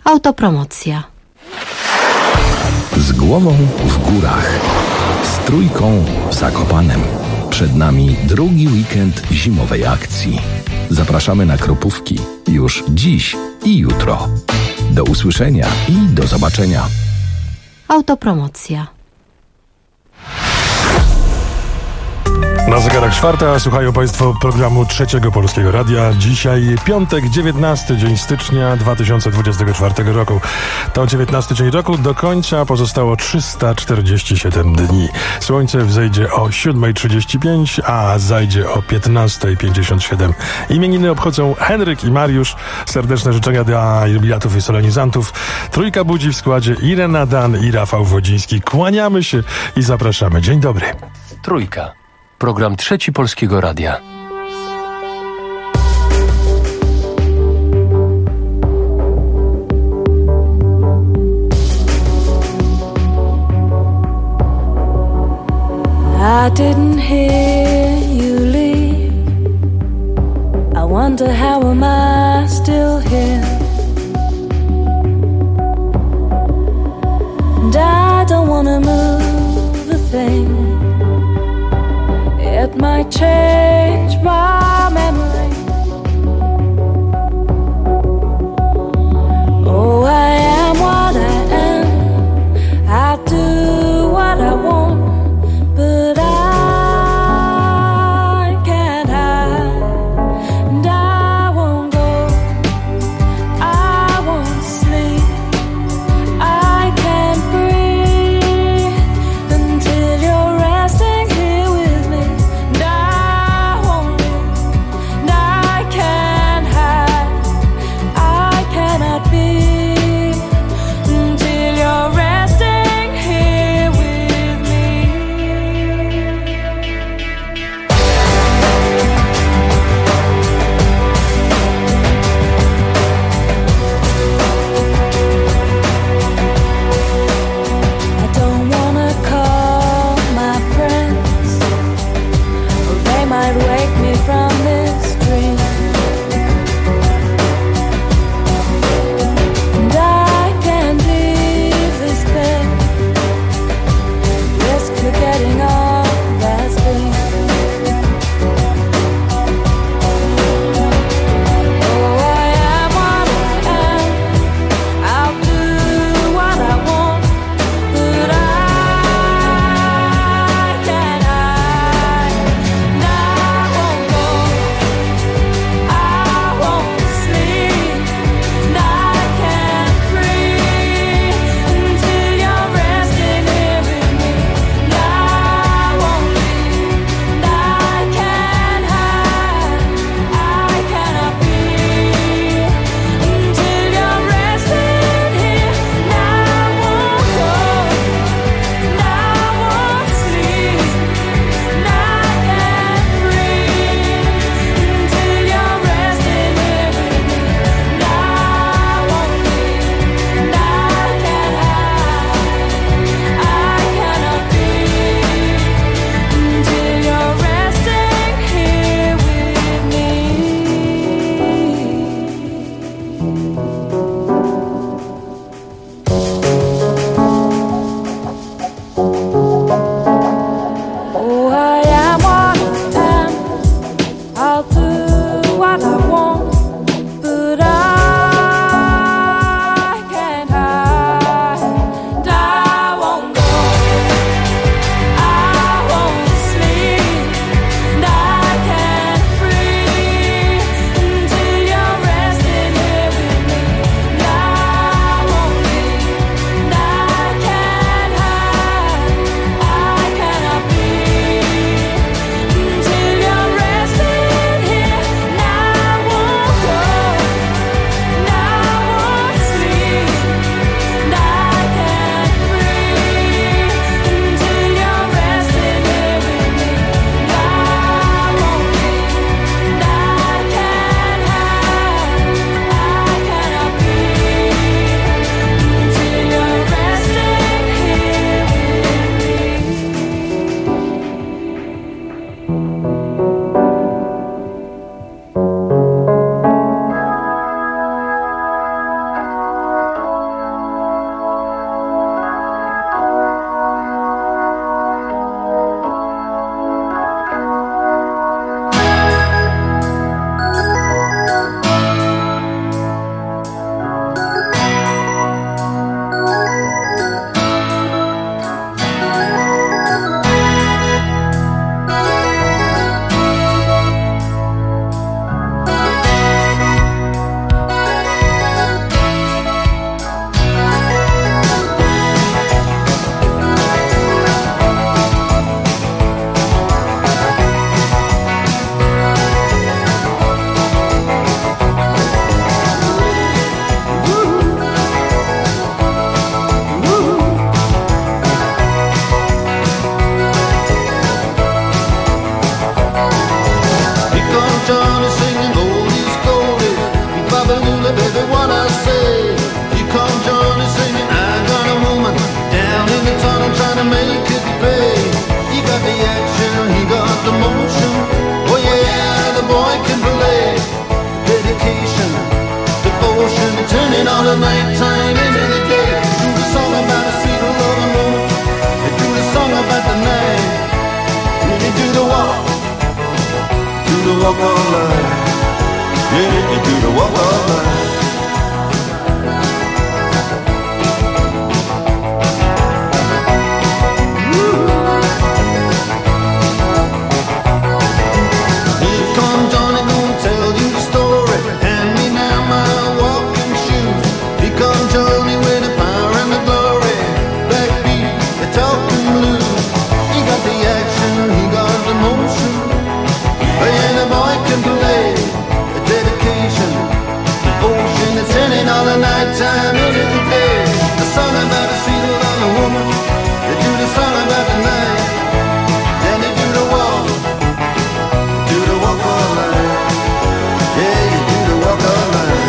Autopromocja. Z głową w górach. Z trójką w Zakopanem. Przed nami drugi weekend zimowej akcji. Zapraszamy na Kropówki już dziś i jutro. Do usłyszenia i do zobaczenia. Autopromocja. Na zegarach 4:00, słuchają Państwo programu Trzeciego Polskiego Radia. Dzisiaj piątek, 19 dzień stycznia 2024 roku. To 19 dzień roku, do końca pozostało 347 dni. Słońce wzejdzie o 7:35, a zajdzie o 15:57. Imieniny obchodzą Henryk i Mariusz. Serdeczne życzenia dla jubilatów i solenizantów. Trójka budzi w składzie Irena Dan i Rafał Wodziński. Kłaniamy się i zapraszamy. Dzień dobry. Trójka. Program Trzeci Polskiego Radia. I didn't hear you leave. I wonder how am I still here? And I don't wanna move a thing. It might change my memory. Oh, I am what I am. I do what I want, but I can't hide. And I won't go, I won't sleep, I can't breathe until you're resting here with me. And I won't leave all the nighttime into the day. Do the song about a sweet loving woman. You do the song about the night. You do the walk all night. Yeah, you do the walk all night. Time into the day. The song about a sweet little woman. They do the song about the night. And they do the walk all night. Yeah, you do the walk all night.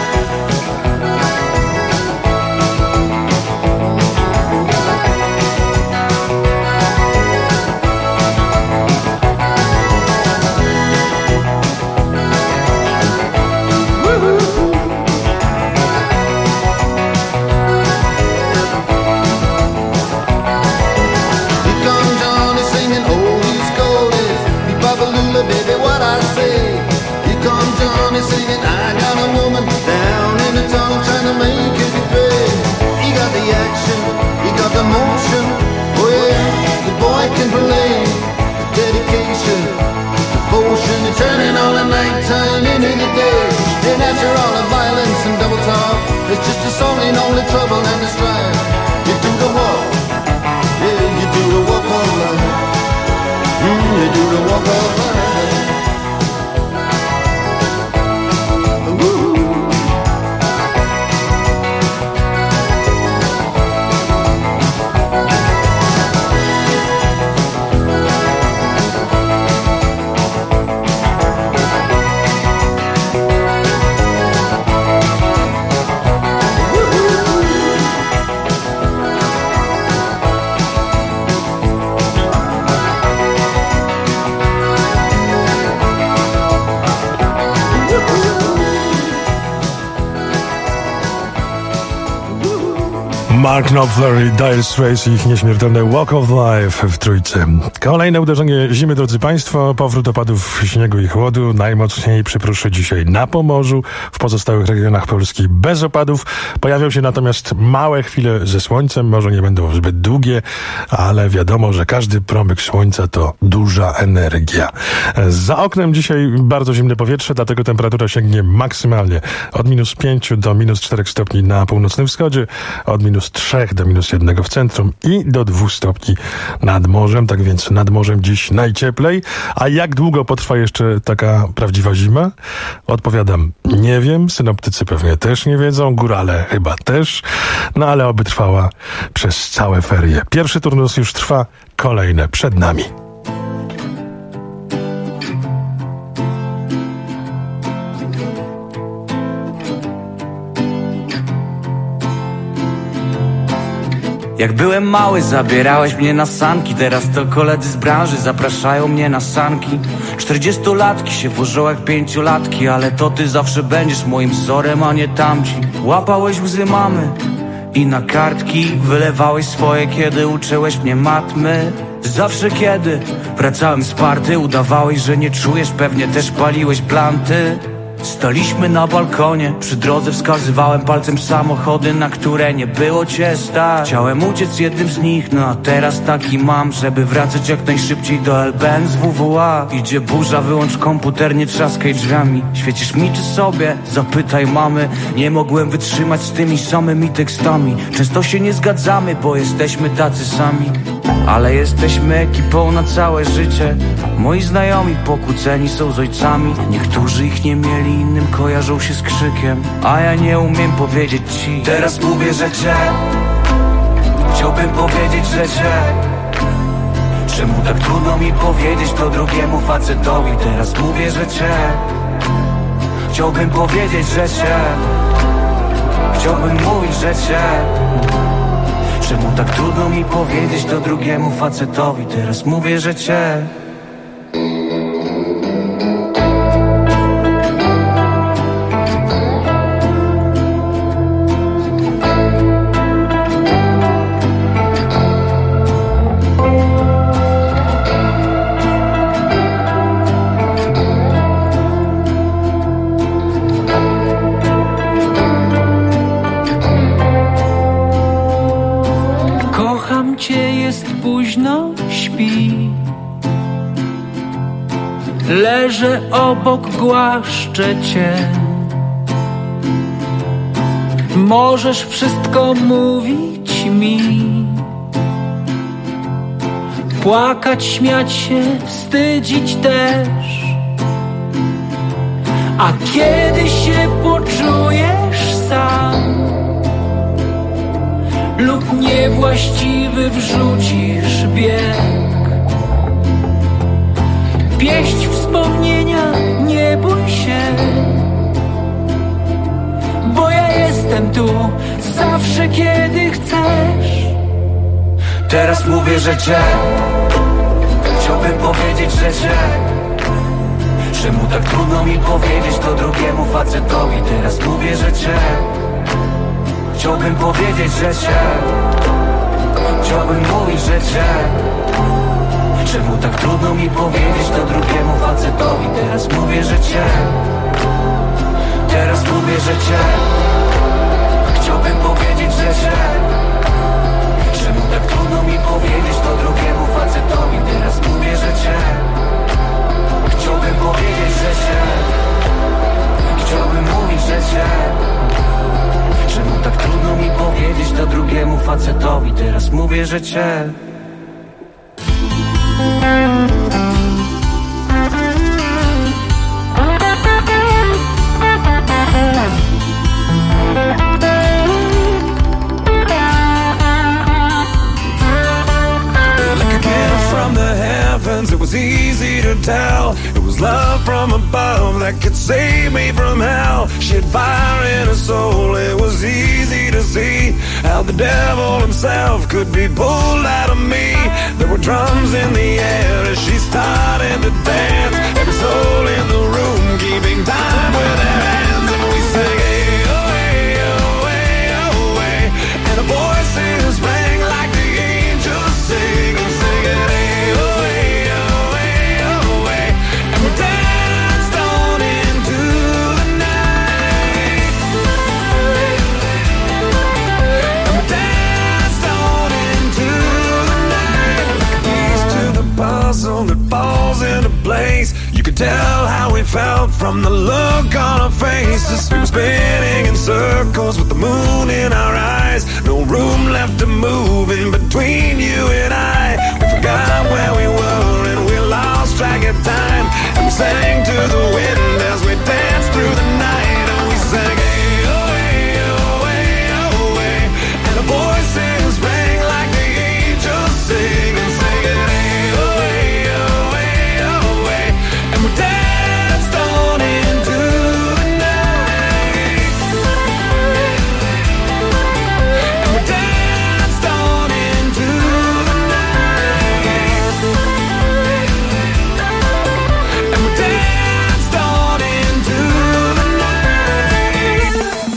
Baby, what I say? Here comes Johnny singing, I got a woman down in the tunnel trying to make it pay. He got the action, he got the motion. Oh yeah, the boy can play. The dedication, devotion, and turning all the nighttime into the day. And after all the violence and double talk, it's just a song in all the trouble and the strife. You do the walk, yeah, you do the walk all night. You do the walk all night. Mark Knopfler i Dire Straits i ich nieśmiertelne Walk of Life w trójce. Kolejne uderzenie zimy, drodzy Państwo, powrót opadów śniegu i chłodu. Najmocniej przypruszy dzisiaj na Pomorzu, w pozostałych regionach Polski bez opadów. Pojawią się natomiast małe chwile ze słońcem, może nie będą zbyt długie, ale wiadomo, że każdy promyk słońca to duża energia. Za oknem dzisiaj bardzo zimne powietrze, dlatego temperatura sięgnie maksymalnie od -5 do -4 stopni na północnym wschodzie, od -3 do -1 w centrum i do 2 stopni nad morzem, tak więc nad morzem dziś najcieplej. A jak długo potrwa jeszcze taka prawdziwa zima? Odpowiadam, nie wiem, synoptycy pewnie też nie wiedzą, górale chyba też, no ale oby trwała przez całe ferie. Pierwszy turnus już trwa, kolejne przed nami. Jak byłem mały, zabierałeś mnie na sanki. Teraz to koledzy z branży zapraszają mnie na sanki. 40-latki się włożą jak 5-latki, ale to ty zawsze będziesz moim wzorem, a nie tamci. Łapałeś łzy mamy i na kartki wylewałeś swoje, kiedy uczyłeś mnie matmy. Zawsze kiedy wracałem z party, udawałeś, że nie czujesz, pewnie też paliłeś planty. Staliśmy na balkonie, przy drodze wskazywałem palcem samochody, na które nie było cię stać. Chciałem uciec jednym z nich, no a teraz taki mam, żeby wracać jak najszybciej do LBN z WWA. Idzie burza, wyłącz komputer, nie trzaskaj drzwiami. Świecisz mi czy sobie? Zapytaj mamy. Nie mogłem wytrzymać z tymi samymi tekstami. Często się nie zgadzamy, bo jesteśmy tacy sami, ale jesteśmy ekipą na całe życie. Moi znajomi pokłóceni są z ojcami. Niektórzy ich nie mieli, innym kojarzą się z krzykiem, a ja nie umiem powiedzieć ci. Teraz mówię, że cię chciałbym powiedzieć, że cię. Czemu tak trudno mi powiedzieć to drugiemu facetowi? Teraz mówię, że cię chciałbym powiedzieć, że cię. Chciałbym mówić, że cię. Czemu tak trudno mi powiedzieć to drugiemu facetowi? Teraz mówię, że cię. późno śpi. Leżę obok, głaszczę cię. Możesz wszystko mówić mi, płakać, śmiać się, wstydzić też. A kiedy się poczujesz sam lub niewłaściwy wrzucisz bieg, pieść wspomnienia, nie bój się, bo ja jestem tu zawsze, kiedy chcesz. Teraz mówię, że cię chciałbym powiedzieć, że cię. Czemu tak trudno mi powiedzieć to drugiemu facetowi? Teraz mówię, że cię chciałbym powiedzieć, że cię. Chciałbym mówić, że cię. Czemu tak trudno mi powiedzieć to drugiemu facetowi? Teraz mówię, że cię. Teraz mówię, że cię. Chciałbym powiedzieć, że cię. Czemu tak trudno mi powiedzieć to drugiemu facetowi? Teraz mówię, że cię. Chciałbym powiedzieć, że cię. Chciałbym mówić, że cię. Czemu tak trudno mi powiedzieć to drugiemu facetowi? Teraz mówię, że cię. It was easy to tell. It was love from above that could save me from hell. She had fire in her soul. It was easy to see how the devil himself could be pulled out of me. There were drums in the air as she started to dance. Every soul in the room keeping time with their hands. And we sang, hey, oh, hey, oh, hey, oh, hey. And our voices rang like the angels sing and sing it, hey, oh, hey. Danced on into the night. And we danced on into the night. Piece to the puzzle that falls into place. You could tell how we felt from the look on our faces. We were spinning in circles with the moon in our eyes. No room left to move in between you and I. We forgot where we were and we lost track of time. And we sang to the wind as we danced through the night. And we sang, hey, oh, hey, oh, hey, oh, hey. And our voices rang like the angels sing and sing it, hey, oh, hey, oh, hey, oh, hey. And we danced on into the night. And we danced on into the night. And we danced on into the night.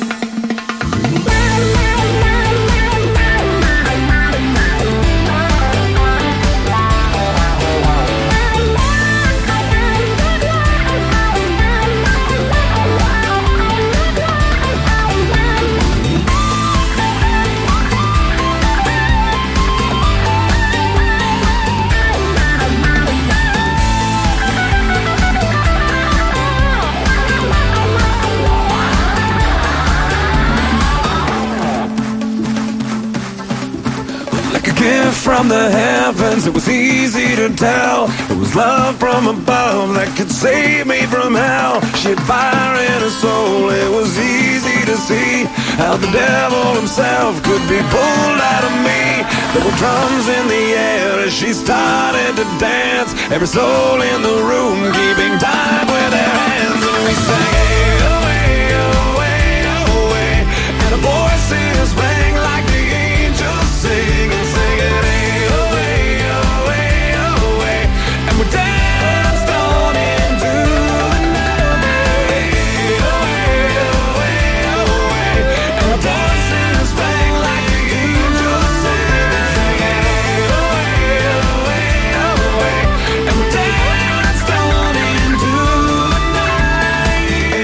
Like a gift from the heavens, it was easy to tell. It was love from above that could save me from hell. She had fire in her soul. It was easy to see how the devil himself could be pulled out of me. There were drums in the air as she started to dance. Every soul in the room keeping time with their hands. And we sang, hey, oh, hey, oh, hey, oh, hey. And our voices rang like the angels sing and sing it, hey, oh, hey, oh, hey, oh, hey. And we danced on into the night, hey, oh, hey, oh, hey, oh, hey. And our voices rang like the angels sing and sing it, hey, oh, hey, oh, hey, oh, hey. And we danced on into the night.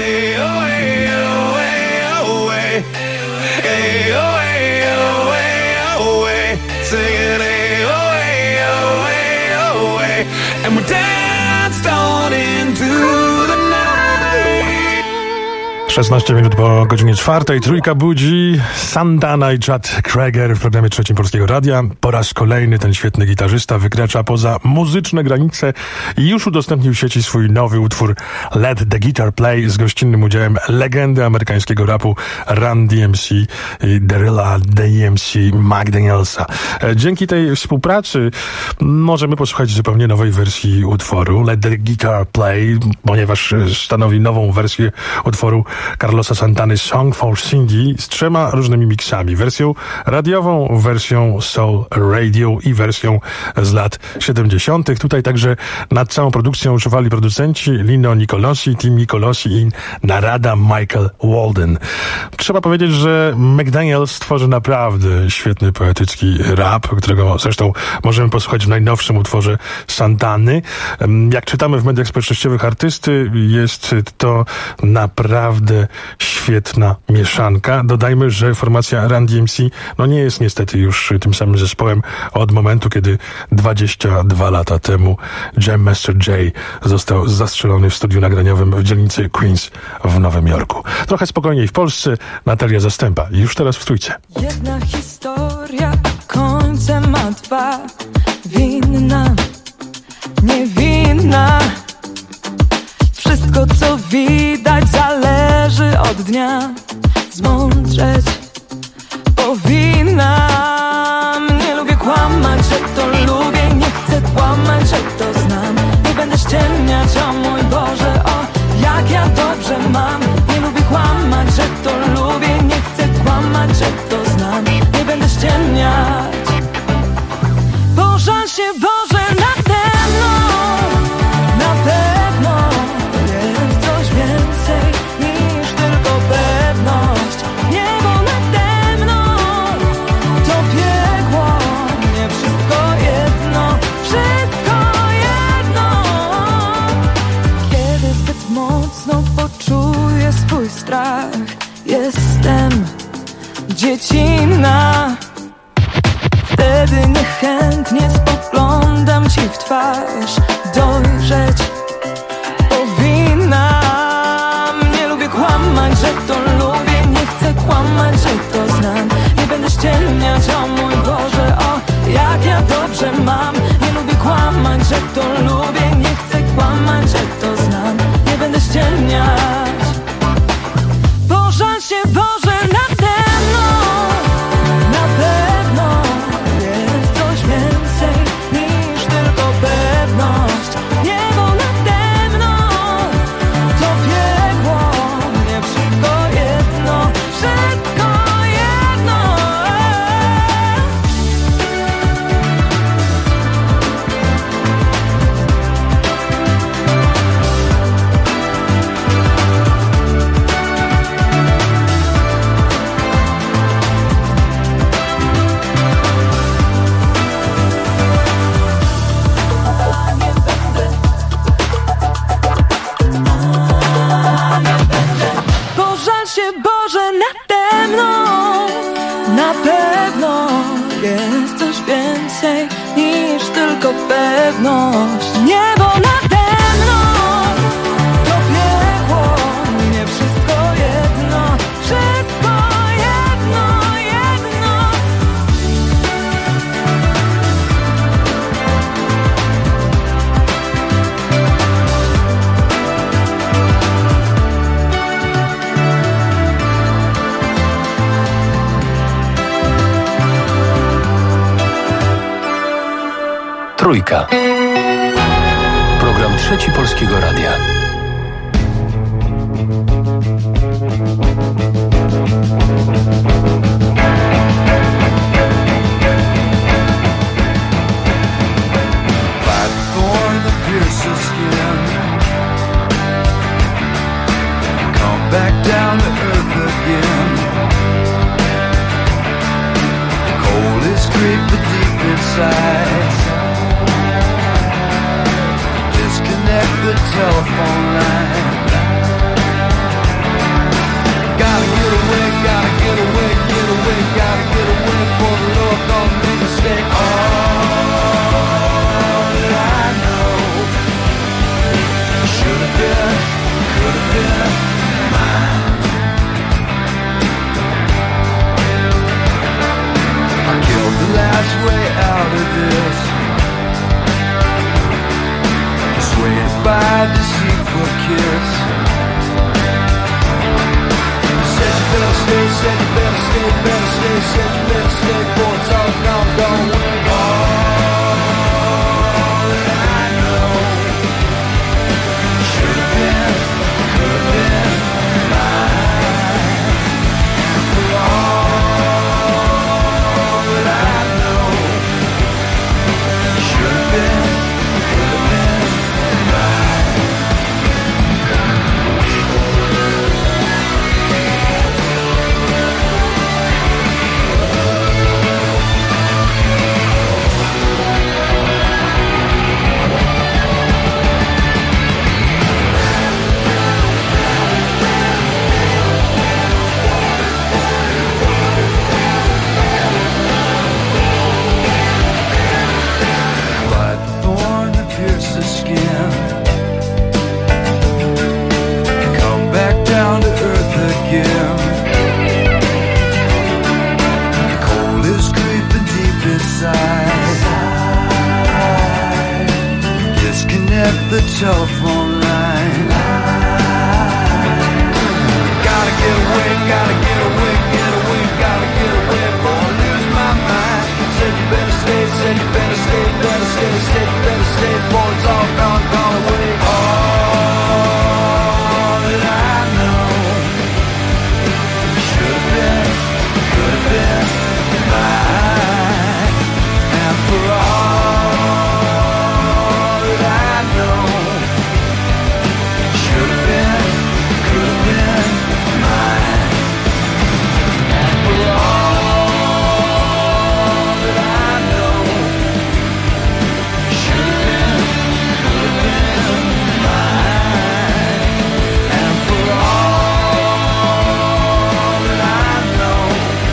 and we danced on into the night. 16 minut po godzinie 4. Trójka budzi. Santana i Chad Kroeger w programie Trzecim Polskiego Radia. Po raz kolejny ten świetny gitarzysta wykracza poza muzyczne granice i już udostępnił w sieci swój nowy utwór Let the Guitar Play z gościnnym udziałem legendy amerykańskiego rapu Run DMC i Darilla DMC McDanielsa. Dzięki tej współpracy możemy posłuchać zupełnie nowej wersji utworu Let the Guitar Play, ponieważ stanowi nową wersję utworu Carlosa Santany Song for Cindy z 3 różnymi miksami. Wersją radiową, wersją soul radio i wersją z lat 70. Tutaj także nad całą produkcją używali producenci Lino Nicolosi, Tim Nicolosi i Narada Michael Walden. Trzeba powiedzieć, że McDaniel stworzy naprawdę świetny poetycki rap, którego zresztą możemy posłuchać w najnowszym utworze Santany. Jak czytamy w mediach społecznościowych artysty, jest to naprawdę świetna mieszanka. Dodajmy, że formacja Run DMC nie jest niestety już tym samym zespołem od momentu, kiedy 22 lata temu Jam Master Jay został zastrzelony w studiu nagraniowym w dzielnicy Queens w Nowym Jorku. Trochę spokojniej w Polsce. Natalia Zastępa. Już teraz w Trójce. Jedna historia, a końce ma 2. Winna, niewinna. Wszystko, co widać, zależy od dnia. Zmądrzeć powinnam. Nie lubię kłamać, że to lubię. Nie chcę kłamać, że to znam. Nie będę ściemniać, o mój Boże, o jak ja dobrze mam. Nie lubię kłamać, że to lubię. Nie chcę kłamać, że to znam. Nie będę ściemniać. Pożal się, Boże, nade mną. Na pewno jest coś więcej niż tylko pewność. Niebo nade mną to piekło. Nie wszystko jedno, wszystko jedno. Kiedy zbyt mocno poczuję swój strach, jestem dziecinna. Wtedy niechętnie spoglądam ci w twarz. Dojrzeć powinnam. Nie lubię kłamać, że to lubię. Nie chcę kłamać, że to znam. Nie będę ściemniać, o mój Boże, o jak ja dobrze mam. Nie lubię kłamać, że to lubię. Nie chcę kłamać, że to znam. Nie będę ściemniać. Pożal się, Boże, nade mną. Na pewno jest coś więcej niż tylko pewność. Niebo nade mną to piekło. Nie wszystko jedno, wszystko jedno. Pożal się, Boże, nade mną. Na pewno jest coś więcej niż tylko pewność. Niebo nade mną to piekło. Nie wszystko jedno, wszystko jedno, jedno. Trójka. Program Trzeci Polskiego Radia. Fight for the fiercest skin. Come back down to earth again. Cold is creep the deep inside. Disconnect the telephone line. Gotta get away, gotta get away, get away, gotta get away before the Lord don't make a mistake. All that I know kiss. Said you better stay, said you better stay, better stay, said you better stay, boy, it's all gone, gone away. All that I know should have been, could have been mine. And for all that I know should have been, could have been mine. Come back down to earth again. Cold is creeping deep inside. Disconnect the telephone line. Gotta get away, gotta get away, get away, gotta get away, before I lose my mind. Said you better stay, said you better stay, better stay, said you better stay, boy, it's all gone, gone away. All that I know should have been, could have been mine. And for all that I know should have been, could have been mine. And for all that I know should have been, could have been mine. And for all that I know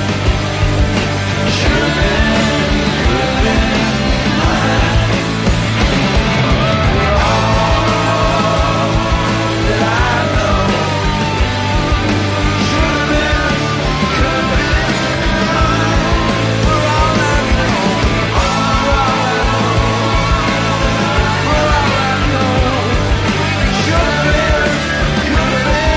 should have been, could have been mine. For all that I know should have been, could have been mine. For all I know, for all I know, should have been, could have been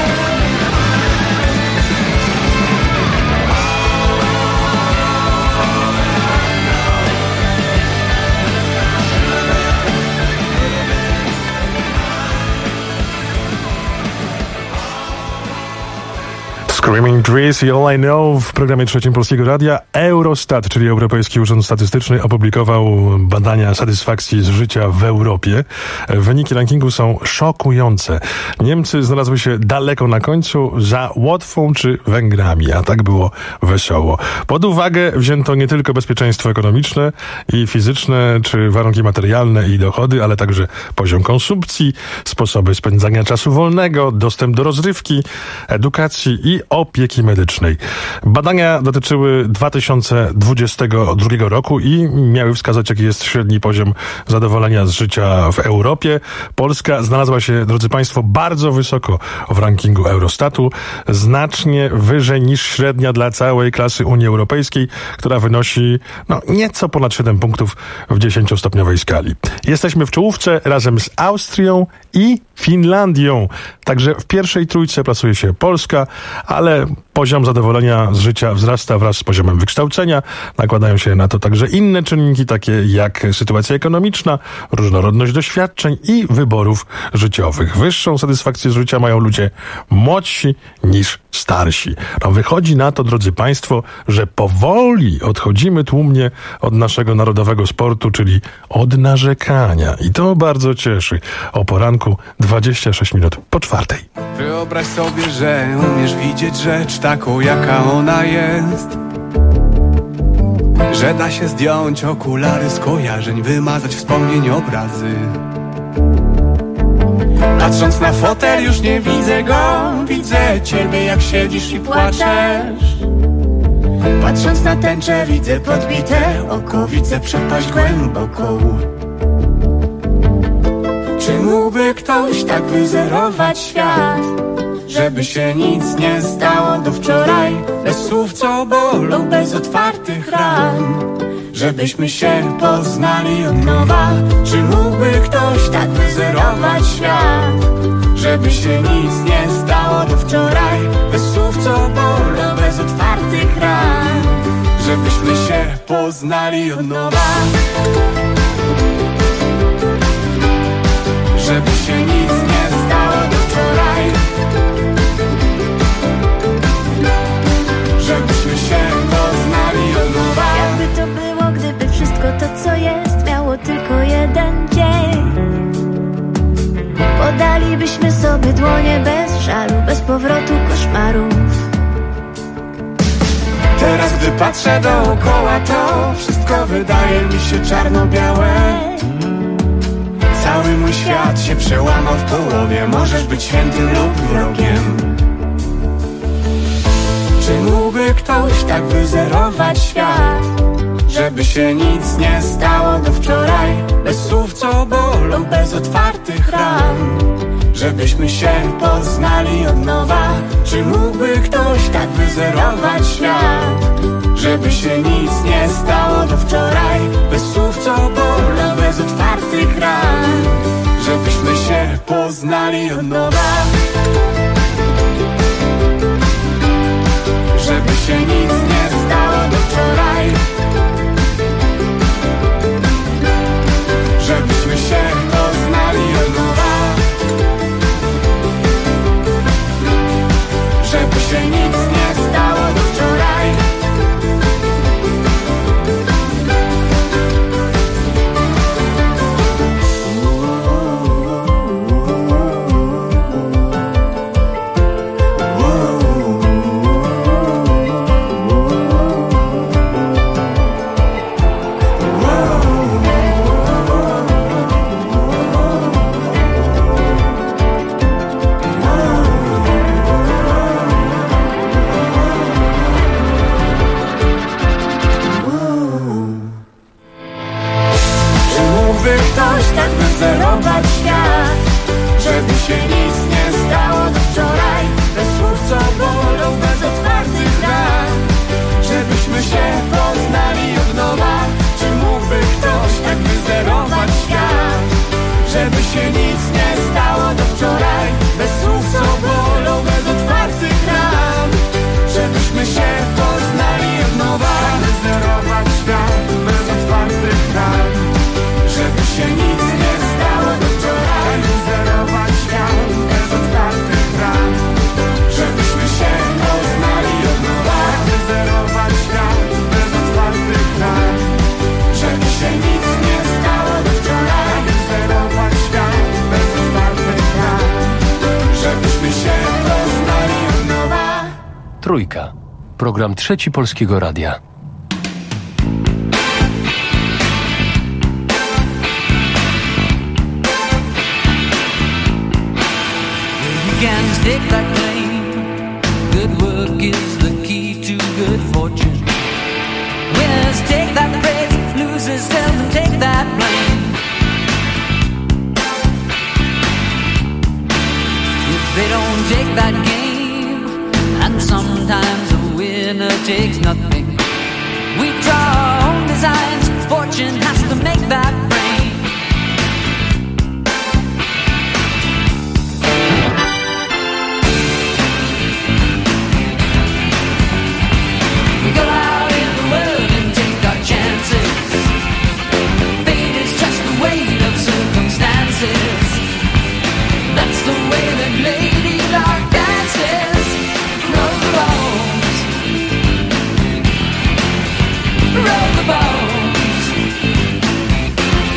Screaming Trees i All I Know w programie trzecim Polskiego Radia. Eurostat, czyli Europejski Urząd Statystyczny, opublikował badania satysfakcji z życia w Europie. Wyniki rankingu są szokujące. Niemcy znalazły się daleko na końcu za Łotwą czy Węgrami, a tak było wesoło. Pod uwagę wzięto nie tylko bezpieczeństwo ekonomiczne i fizyczne, czy warunki materialne i dochody, ale także poziom konsumpcji, sposoby spędzania czasu wolnego, dostęp do rozrywki, edukacji i opieki medycznej. Badania dotyczyły 2022 roku i miały wskazać, jaki jest średni poziom zadowolenia z życia w Europie. Polska znalazła się, drodzy Państwo, bardzo wysoko w rankingu Eurostatu, znacznie wyżej niż średnia dla całej klasy Unii Europejskiej, która wynosi nieco ponad 7 punktów w 10-stopniowej skali. Jesteśmy w czołówce razem z Austrią i Finlandią. Także w pierwszej trójce plasuje się Polska, ale poziom zadowolenia z życia wzrasta wraz z poziomem wykształcenia. Nakładają się na to także inne czynniki, takie jak sytuacja ekonomiczna, różnorodność doświadczeń i wyborów życiowych. Wyższą satysfakcję z życia mają ludzie młodsi niż starsi. Wychodzi na to, drodzy Państwo, że powoli odchodzimy tłumnie od naszego narodowego sportu, czyli od narzekania. I to bardzo cieszy. O poranku 26 minut po 4:00. Wyobraź sobie, że umiesz widzieć rzecz taką, jaka ona jest. Że da się zdjąć okulary skojarzeń, wymazać wspomnień, obrazy. Patrząc na fotel już nie widzę go, widzę ciebie, jak siedzisz i płaczesz. Patrząc na tęczę widzę podbite oko, widzę przepaść głęboką. Czy mógłby ktoś tak wyzerować świat, żeby się nic nie stało do wczoraj? Bez słów, co bolą, bez otwartych ran, żebyśmy się poznali od nowa. Czy mógłby ktoś tak wyzerować świat, żeby żeby się nic nie stało do wczoraj. Bez słów co bolą, bez otwartych ran, żebyśmy się poznali od nowa. Żeby się nic nie stało do wczoraj, żebyśmy się poznali od nowa. Jakby to było, gdyby wszystko to co jest miało tylko jeden dzień. Podalibyśmy sobie dłonie bez żalu, bez powrotu koszmarów. Teraz gdy patrzę dookoła, to wszystko wydaje mi się czarno-białe. Cały mój świat się przełamał w połowie. Możesz być świętym lub wrogiem. Czy mógłby ktoś tak wyzerować świat, żeby się nic nie stało do wczoraj? Bez słów co bolą, bez otwartych ran, żebyśmy się poznali od nowa. Czy mógłby ktoś tak wyzerować świat, żeby się nic nie stało do wczoraj? Bez słów co bolą, bez otwartych ran, żebyśmy się poznali od nowa. Żeby się nic nie stało do wczoraj, żebyśmy się poznali od nowa. Żeby się nic nie stało do wczoraj. Tak wyzerować świat, żeby się nic nie stało do wczoraj. Bez słów co bolą, bez otwartych ran, żebyśmy się poznali od nowa. Czy mógłby ktoś tak wyzerować świat, żeby się nic nie stało do wczoraj? Bez słów co bolą, bez otwartych ran, żebyśmy się poznali od nowa. Wyzerować świat, bez otwartych ran, żeby się nic nie stało do wczoraj. Wyzerować świat bez otwartych ran, żebyśmy się poznali od nowa. Wyzerować świat bez otwartych ran, żeby się nic nie stało do wczoraj. Wyzerować świat bez otwartych ran, żebyśmy się poznali od nowa. Trójka. Program Trzeci Polskiego Radia. Take that claim. Good work is the key to good fortune. Winners take that praise, losers seldom take that blame. If they don't take that game, and sometimes a winner takes nothing, we draw our own designs, fortune has to make that brain. That's the way that Lady Luck dances. Roll the bones, roll the bones.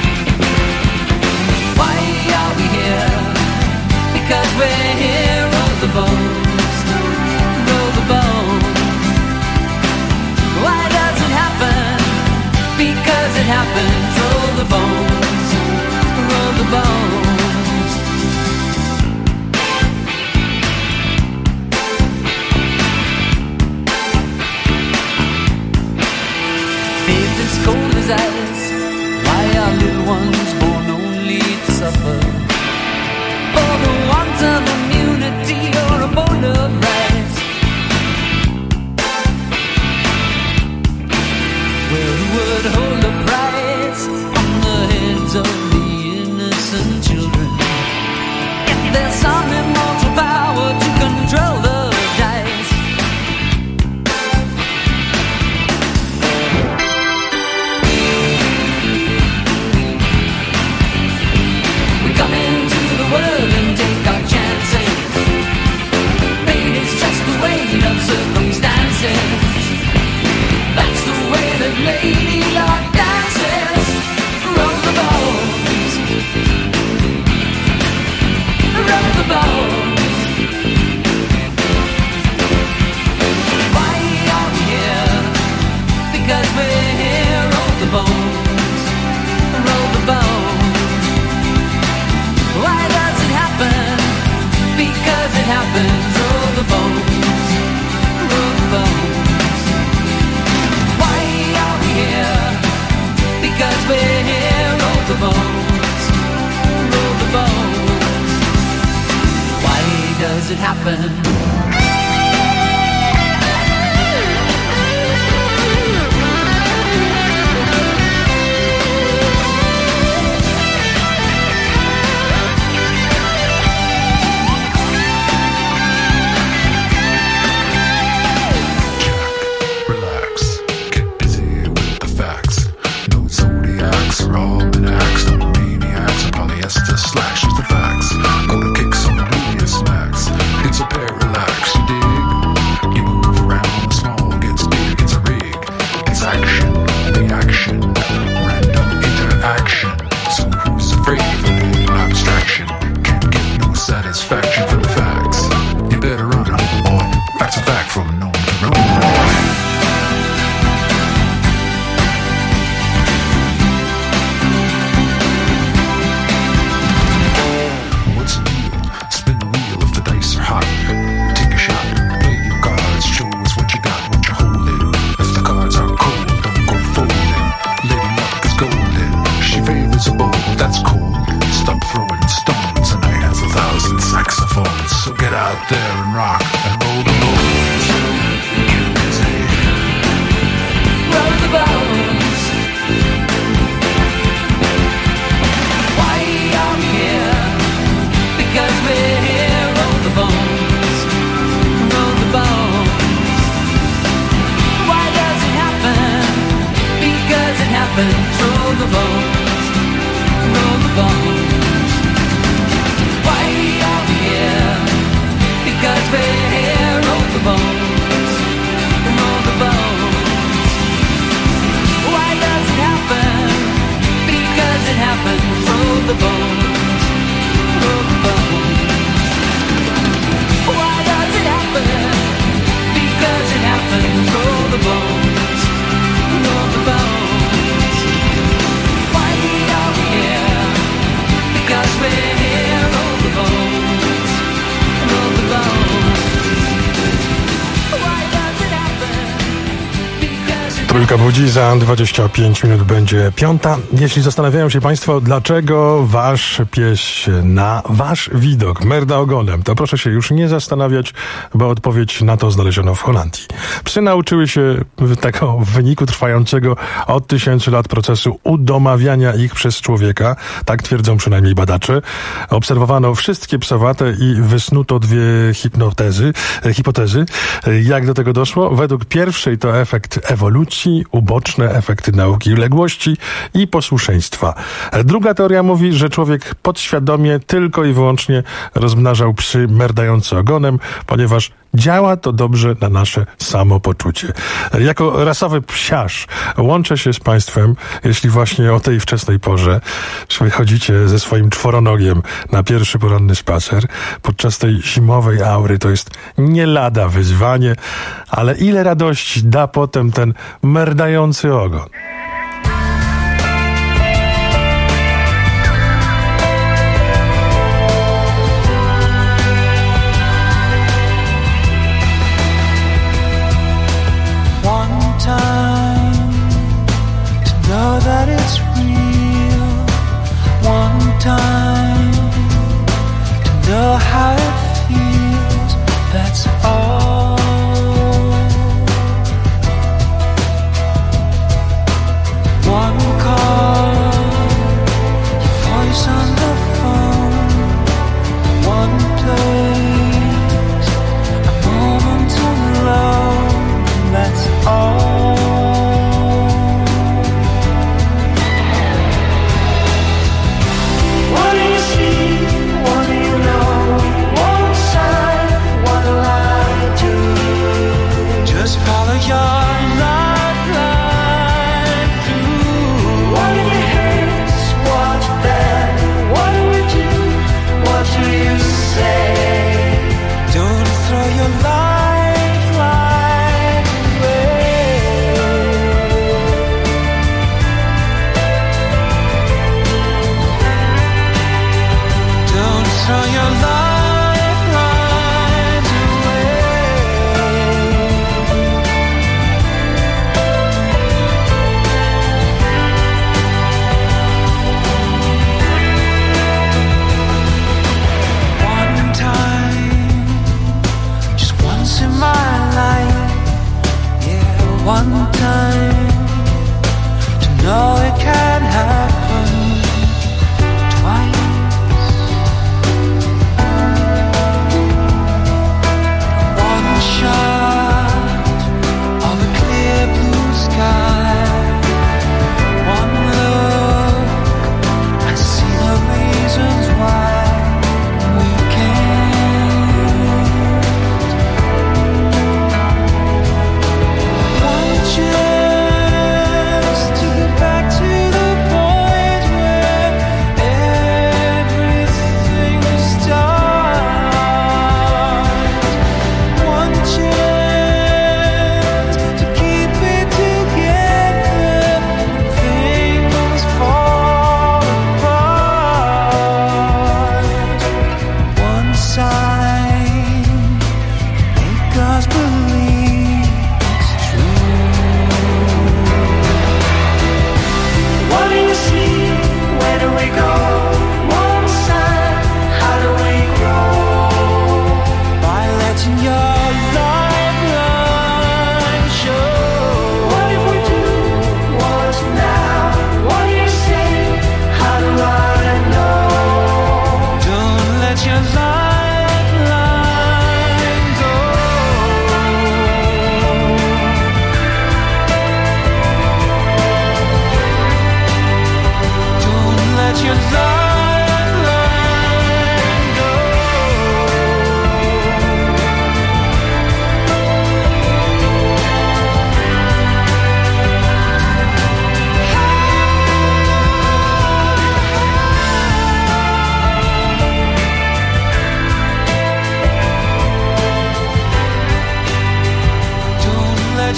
does it happen? Trójka budzi, za 25 minut będzie 5. Jeśli zastanawiają się Państwo, dlaczego Wasz pies na Wasz widok merda ogonem, to proszę się już nie zastanawiać, bo odpowiedź na to znaleziono w Holandii. Psy nauczyły się tego w wyniku trwającego od 1000 lat procesu udomawiania ich przez człowieka, tak twierdzą przynajmniej badacze. Obserwowano wszystkie psowate i wysnuto dwie hipotezy. Jak do tego doszło? Według pierwszej to efekt ewolucji, uboczne efekty nauki uległości i posłuszeństwa. Druga teoria mówi, że człowiek podświadomie tylko i wyłącznie rozmnażał psy merdające ogonem, ponieważ działa to dobrze na nasze samopoczucie. Jako rasowy psiarz łączę się z Państwem, jeśli właśnie o tej wczesnej porze wychodzicie ze swoim czworonogiem na pierwszy poranny spacer. Podczas tej zimowej aury to jest nie lada wyzwanie, ale ile radości da potem ten merdający ogon. Time to know how it feels, that's all. One call, your voice on the phone, one place, a moment alone, that's all. What do you see? What do you know?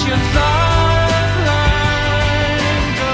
oceans of letting go.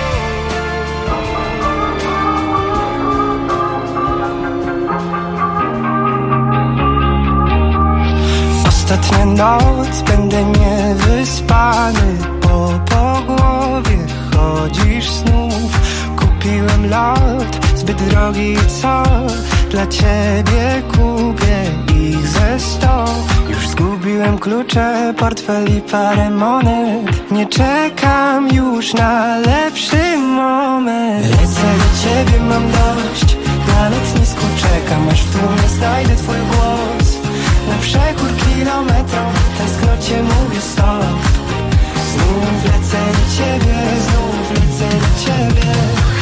Ostatnia noc, będę niewyspany, po głowie chodzisz znów. Kupiłem lot, zbyt drogi, co dla ciebie kupię ich ze 100. Już zgubiłem klucze, portfel i parę monet. Nie czekam już na lepszy moment. Lecę do ciebie, mam dość, na letnisku czekam, aż w tłumie znajdę twój głos. Na przekór kilometrom, w tęsknocie mówię stop. Znów lecę do ciebie, znów lecę do ciebie.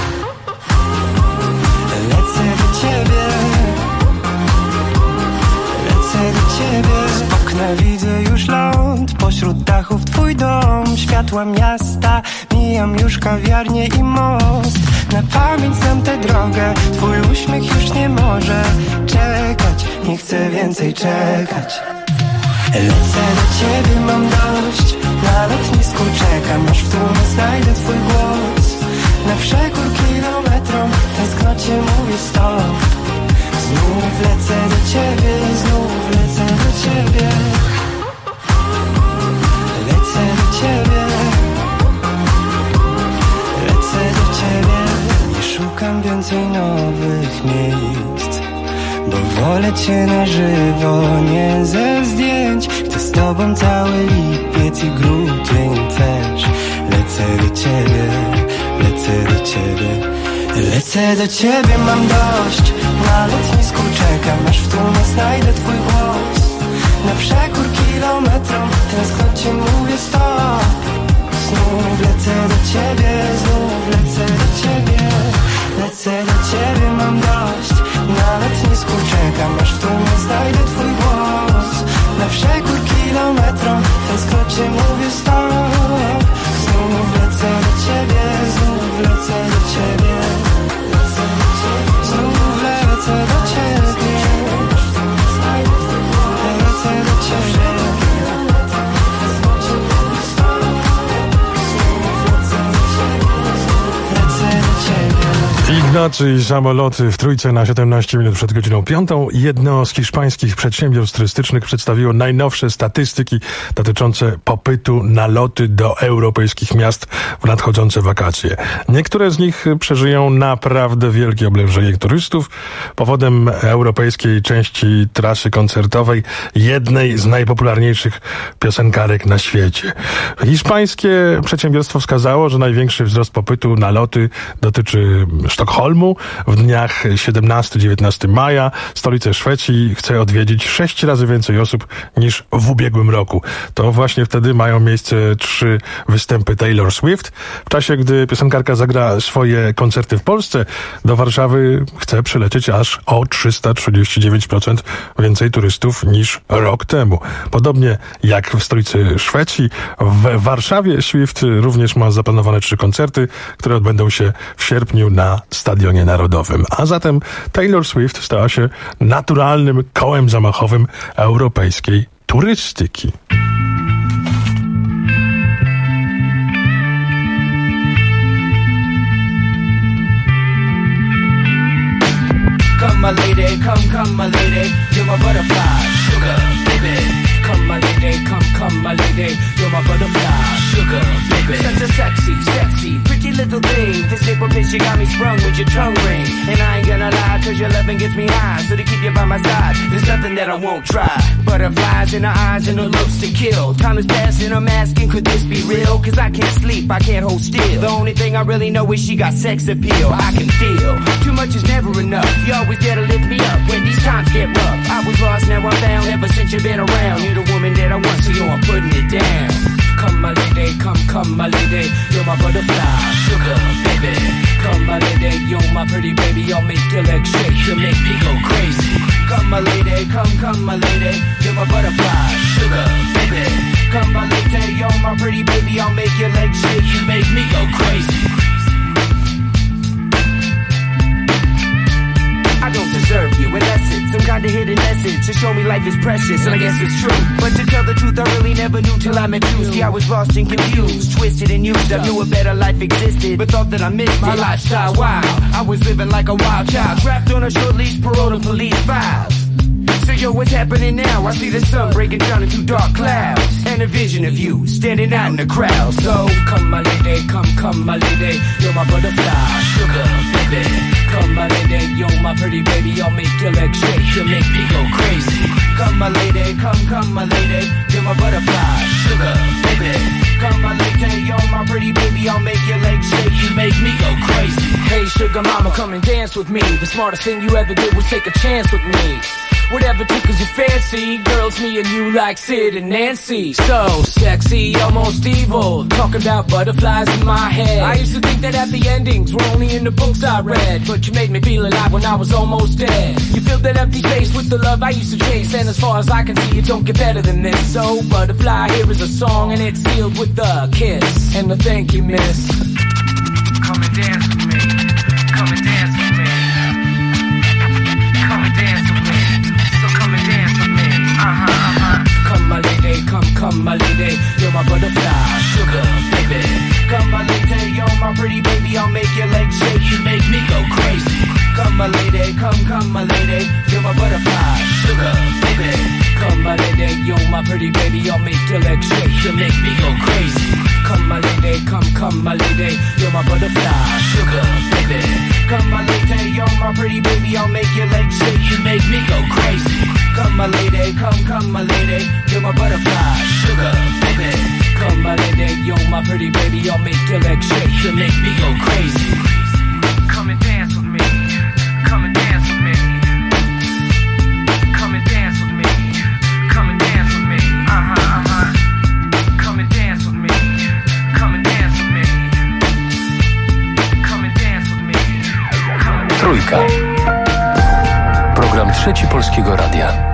Lecę do ciebie, lecę do ciebie. Z okna widzę już ląd, pośród dachów twój dom. Światła miasta, mijam już kawiarnię i most. Na pamięć znam tę drogę, twój uśmiech już nie może czekać. Nie chcę więcej czekać. Lecę do ciebie, mam dość, na letnisku czekam, aż w tłumie znajdę twój głos. Na przekór kilometrom, w tęsknocie mówię stop. Znów lecę do ciebie, znów lecę do ciebie. Lecę do ciebie, lecę do ciebie. Nie szukam więcej nowych miejsc, bo wolę cię na żywo, nie ze zdjęć. Chcę z tobą cały lipiec i grudzień też. Lecę do ciebie, lecę do ciebie. Lecę do ciebie, mam dość, na letnisku czekam, aż w tłumie znajdę twój głos. Na przekór kilometrom, w tęsknocie mówię stop. Znów lecę do ciebie, znów lecę do ciebie. Lecę do ciebie, mam dość, na letnisku czekam, aż w tłumie znajdę twój głos. Na przekór kilometrom, w tęsknocie mówię stop. Znów lecę do ciebie, znów lecę do ciebie. Znów lecę do ciebie. Lecę do ciebie. Ignacy i samoloty w trójce na 17 minut przed godziną 5. Jedno z hiszpańskich przedsiębiorstw turystycznych przedstawiło najnowsze statystyki dotyczące popytu na loty do europejskich miast w nadchodzące wakacje. Niektóre z nich przeżyją naprawdę wielkie oblężenie turystów powodem europejskiej części trasy koncertowej jednej z najpopularniejszych piosenkarek na świecie. Hiszpańskie przedsiębiorstwo wskazało, że największy wzrost popytu na loty dotyczy Sztokholmu. W dniach 17-19 maja stolicę Szwecji chce odwiedzić 6 razy więcej osób niż w ubiegłym roku. To właśnie wtedy mają miejsce 3 występy Taylor Swift. W czasie, gdy piosenkarka zagra swoje koncerty w Polsce, do Warszawy chce przylecieć aż o 339% więcej turystów niż rok temu. Podobnie jak w stolicy Szwecji, w Warszawie Swift również ma zaplanowane 3 koncerty, które odbędą się w sierpniu na Stadionie Narodowym. A zatem Taylor Swift stała się naturalnym kołem zamachowym europejskiej turystyki. Come my lady, come my lady, you're my butterfly, sugar, baby. Come my lady, come my lady, you're my butterfly, sugar, baby. Such a sexy, pretty little thing. This April bitch, you got me sprung with your tongue ring. And I ain't gonna lie, cause your loving gets me high. So to keep you by my side, there's nothing that I won't try. Butterflies in her eyes and her looks to kill. Time is passing, I'm asking, could this be real? Cause I can't sleep, I can't hold still. The only thing I really know is she got sex appeal. I can feel, too much is never enough. You always there to lift me up when these times get rough. I was lost, now I'm found, ever since you've been around. You're the woman that I want, so yo, I'm putting it down. Come my lady, come my lady, you're my butterfly, sugar, baby. Come my lady, you're my pretty baby, I'll make your legs shake, you'll make me go crazy. Come my lady, come my lady, you're my butterfly, sugar, baby. Come my lady, you're my pretty baby, I'll make your legs shake, you make me go crazy. I don't deserve you, and that's it. Some kind tried to hit an essence to show me life is precious, and I guess it's true. But to tell the truth, I really never knew till I met you. See, I was lost and confused, twisted and used. I knew a better life existed, but thought that I missed my lifestyle. Wow, I was living like a wild child, trapped on a short leash, parole to police files. So yo, what's happening now? I see the sun breaking down into dark clouds, and a vision of you standing out in the crowd. So come my lady, come my lady, you're my butterfly, sugar baby. Come my lady, you're my pretty baby, I'll make your legs shake, you'll make me go crazy. Come my lady, come my lady, you're my butterfly, sugar baby. Come my lady, you're my pretty baby, I'll make your legs shake, you make me go crazy. Hey sugar mama, come and dance with me. The smartest thing you ever did was take a chance with me. Whatever tickles your fancy, girls, me and you like Sid and Nancy. So sexy, almost evil, talking about butterflies in my head. I used to think that happy endings were only in the books I read, but you made me feel alive when I was almost dead. You filled that empty space with the love I used to chase, and as far as I can see, it don't get better than this. So butterfly, here is a song, and it's sealed with a kiss and a thank you, miss. Come and dance with me, come and dance with me, come and dance with me. Come my lady, come my lady, you're my butterfly, sugar baby. Come my lady, you're my pretty baby, I'll make your legs shake, you make me go crazy. Come my lady, come my lady, you're my butterfly, sugar baby. Come my lady, you're my pretty baby, I'll make your legs shake, you make me go crazy. Come my lady, come my lady, you're my butterfly, sugar baby. Come my lady, you're my pretty baby, I'll make your legs shake, you make me go crazy. Come my lady, come my lady, you're my butterfly, sugar baby. Come my lady, you're my pretty baby, I'll make your legs shake, you make me go crazy. Come and dance with me, come and dance with me, come and dance with me, come and dance with me, come and dance with me, come and dance with me, come and dance with me. Trójka. Program Trzeci Polskiego Radia.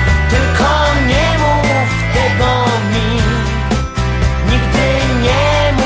Tylko nie mów tego mi, nigdy nie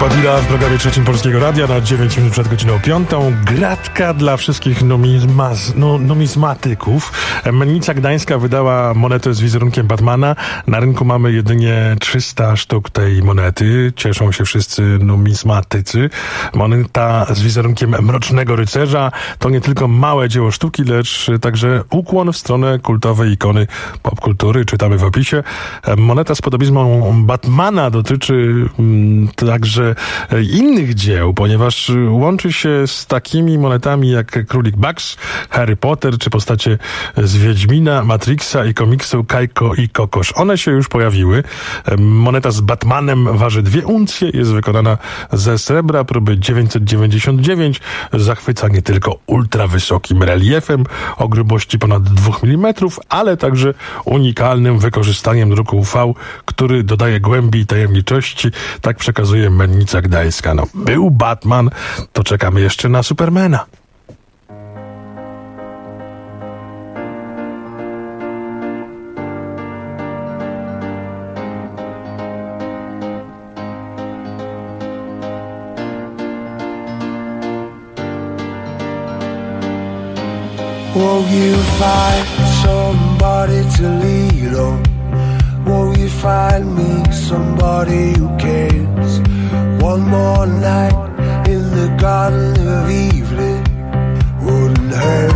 Babila w programie trzecim Polskiego Radia na 9 minut przed godziną 5. Gratka dla wszystkich numizmatyków. Mennica Gdańska wydała monetę z wizerunkiem Batmana. Na rynku mamy jedynie 300 sztuk tej monety. Cieszą się wszyscy numizmatycy. Moneta z wizerunkiem Mrocznego Rycerza to nie tylko małe dzieło sztuki, lecz także ukłon w stronę kultowej ikony popkultury. Czytamy w opisie. Moneta z podobizną Batmana dotyczy także innych dzieł, ponieważ łączy się z takimi monetami jak Królik Bugs, Harry Potter, czy postacie z Wiedźmina, Matrixa i komiksu Kajko i Kokosz. One się już pojawiły. Moneta z Batmanem waży 2 uncje, jest wykonana ze srebra, próby 999. Zachwyca nie tylko ultrawysokim reliefem o grubości ponad 2 mm, ale także unikalnym wykorzystaniem druku UV, który dodaje głębi i tajemniczości. Tak przekazuje Mennica Gdańska. No, był Batman, to czekamy jeszcze na Supermana. Won't you find somebody to lean on? Won't you find me somebody who cares? One more night in the Garden of Evening wouldn't hurt.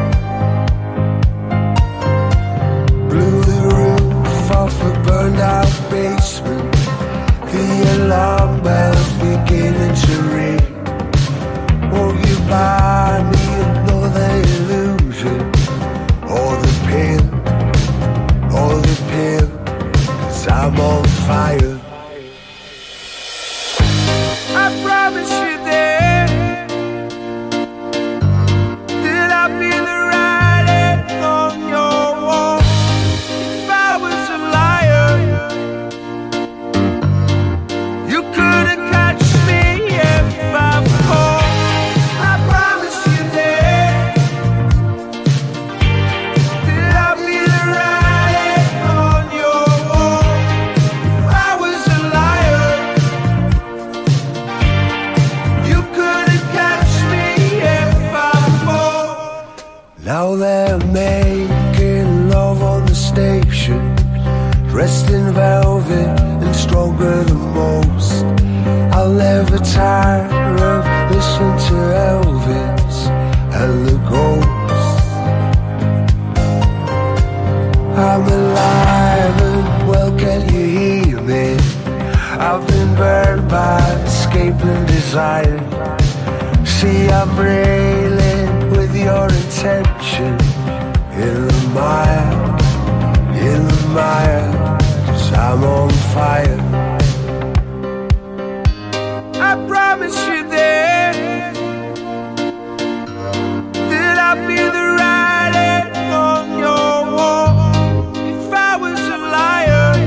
Blew the roof off a burned out basement. The alarm bells beginning to ring. Won't you buy me another illusion? Or the pill, or the pill, 'cause I'm on fire. I promise you that I'll be the writing on your wall. If I was a liar, you couldn't catch me if I fall. I promise you that I'll be the writing on your wall. If I was a liar, you couldn't catch me if I fall. Now they're making love on the station, dressed in velvet and stronger than most. I'll never tire of listening to Elvis and the Ghosts. I'm alive and well, can you hear me? I've been burned by escaping desire. See, I'm reeling with your intention in the mire, 'cause I'm on fire. I promise you that I'll be the writing on your wall. If I was a liar,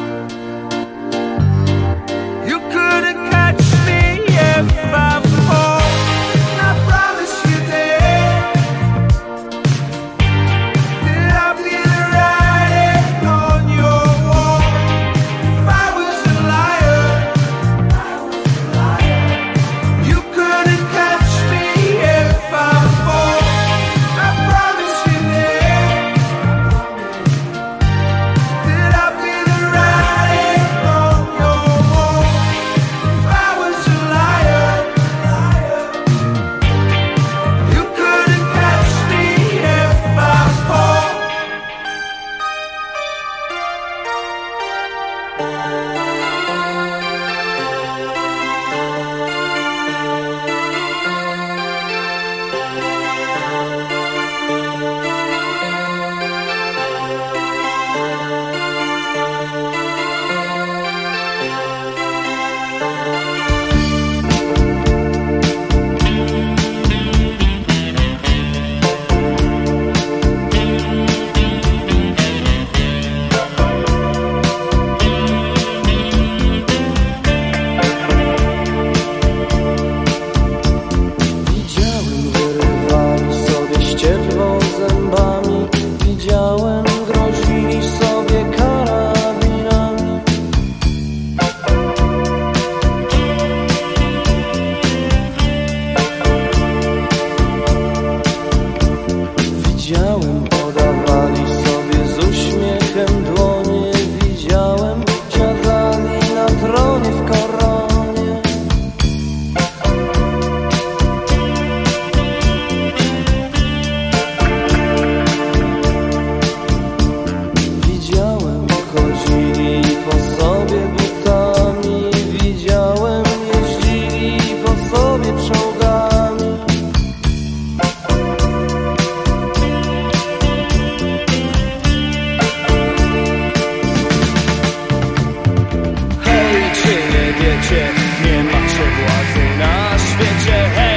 you couldn't catch me if I fall. I promise you that your head.